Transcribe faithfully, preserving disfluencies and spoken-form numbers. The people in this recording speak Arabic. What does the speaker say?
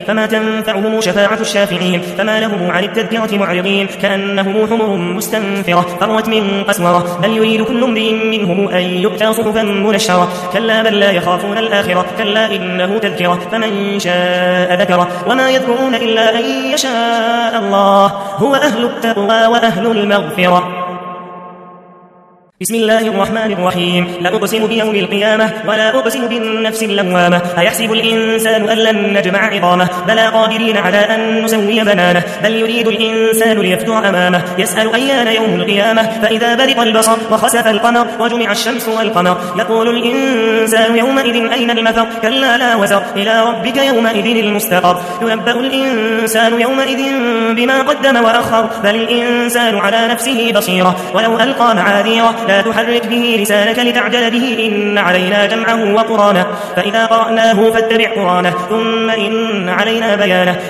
فما تنفعهم شفاعة الشافعين فما لهم عن التذكرة معرضين كأنهم حمر مستنفرة فرت من قسورة بل يريد كل امرئ منهم أن يؤتى صحفا منشرة كلا بل لا يخافون الآخرة كلا إنه تذكرة فمن شاء ذكره وما يذكرون إلا أن يشاء الله هو أهل التقوى وأهل المغفرة. بسم الله الرحمن الرحيم لا أقسم بيوم القيامة ولا أقسم بالنفس اللوامة أيحسب الإنسان أن لن نجمع عظامه بلى قادرين على أن نسوي بنانه بل يريد الإنسان ليفتر أمامه يسأل أيان يوم القيامة فإذا برق البصر وخسف القمر وجمع الشمس والقمر يقول الإنسان يومئذ أين المفر كلا لا وزر إلى ربك يومئذ المستقر ينبأ الإنسان يومئذ بما قدم وأخر بل الإنسان على نفسه بصيرة ولو ألقى معاذيره لا تحرك به لسانك لتعجل به إن علينا جمعه وقرانه فإذا قرأناه فاتبع قرانه ثم إن علينا بيانه